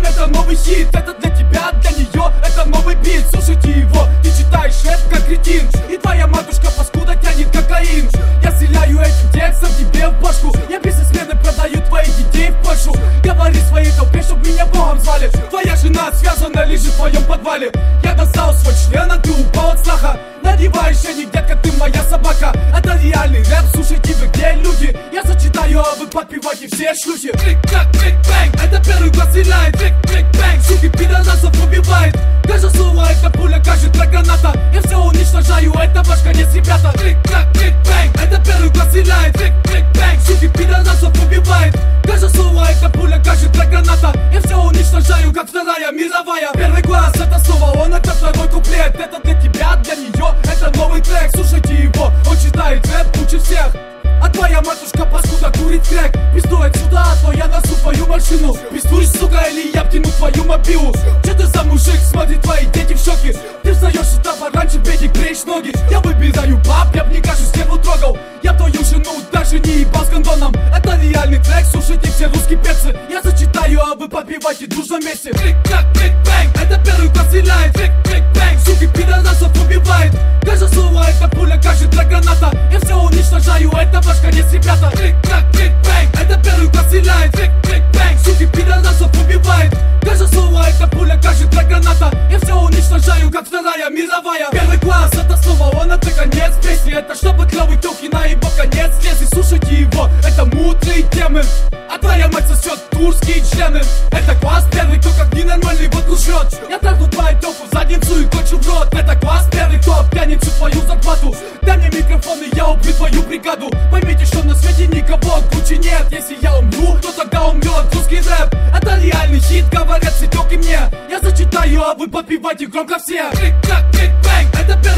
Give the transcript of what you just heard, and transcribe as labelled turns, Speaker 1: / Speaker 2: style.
Speaker 1: это новый хит, это для тебя, для нее, это новый бит. Слушайте его, ты читаешь рэп как кретин, и твоя матушка паскуда тянет кокаин. Я стреляю этим текстом тебе в башку, я бизнесмены продаю твоих детей в Польшу. Говори своей толпе, чтоб меня богом звали. Твоя жена связана, лежит в твоем подвале. Я достал свой член, а ты упал от страха. Надеваешь шейник, детка, ты моя собака. Это реальный рэп, слушайте вы, где люди. Я зачитаю, а вы подпевайте все шлюхи. Клик-клак, клик-бэнг, это первый класс стреляет. Клик-клик-бэнг, суки, пидорасов убивает. Каждое слово это пуля, каждый трек граната. Я все уничтожаю, это ваш конец, ребята. Клик-клак, клик-бэнг, это первый класс стреляет. Клик-клик-бэнг, суки, пидорасов убивает. Каждое слово это пуля, каждый трек граната. Я все уничтожаю, как Вторая мировая. Первый класс это слово, он это второй куплет. Это для тебя, для нее, это новый трек. Слушайте его, он читает рэп лучше всех. А твоя матушка паскуда курит крэк. Пиздуй отсюда, а то я носу твою машину. Пиздуй, сука, или я втяну твою мобилу. Че ты за мужик, смотри, твои дети в шоке. Ты встаешь сюда пораньше, беги, греешь ноги. Я выбираю баб, я б не кажусь, его трогал. Я твою жену даже не ебал с кондоном. Это реальный трек, слушайте все русские перцы. Я зачитаю, а вы подпевайте дружно вместе. Клик-клак, клик-бэнг, это первый класс стреляет. Клик-клик-бэнг, суки, пидорасов убивает. Каждое слово это пуля, каждый трек граната. Я все уничтожаю, это ваш конец, ребята. Клик-клак, клик-бэнг, это первый класс стреляет. Клик-клик-бэнг, суки, пидорасов убивает. Каждое слово это пуля, каждый трек граната. Я все уничтожаю, как Вторая мировая. Первый класс это слово, он это конец песни. Это чтобы клевый телки на его конец лезли. Слушайте его, это мудрые темы. А твоя мать сосет турские члены. Это класс первый, кто как ненормальный вот жрет. Я трахну твою телку в задницу и кончу в рот. Это класс первый, кто обтянет всю твою зарплату. Дай мне микрофон и я убью твою бригаду. Поймите, что на свете никого круче нет. Если я умру, то тогда умрет русский рэп. Это реальный хит, говорят все телки мне. Я зачитаю, а вы подпевайте громко все. Клик-клак, клик-бэнг, это первый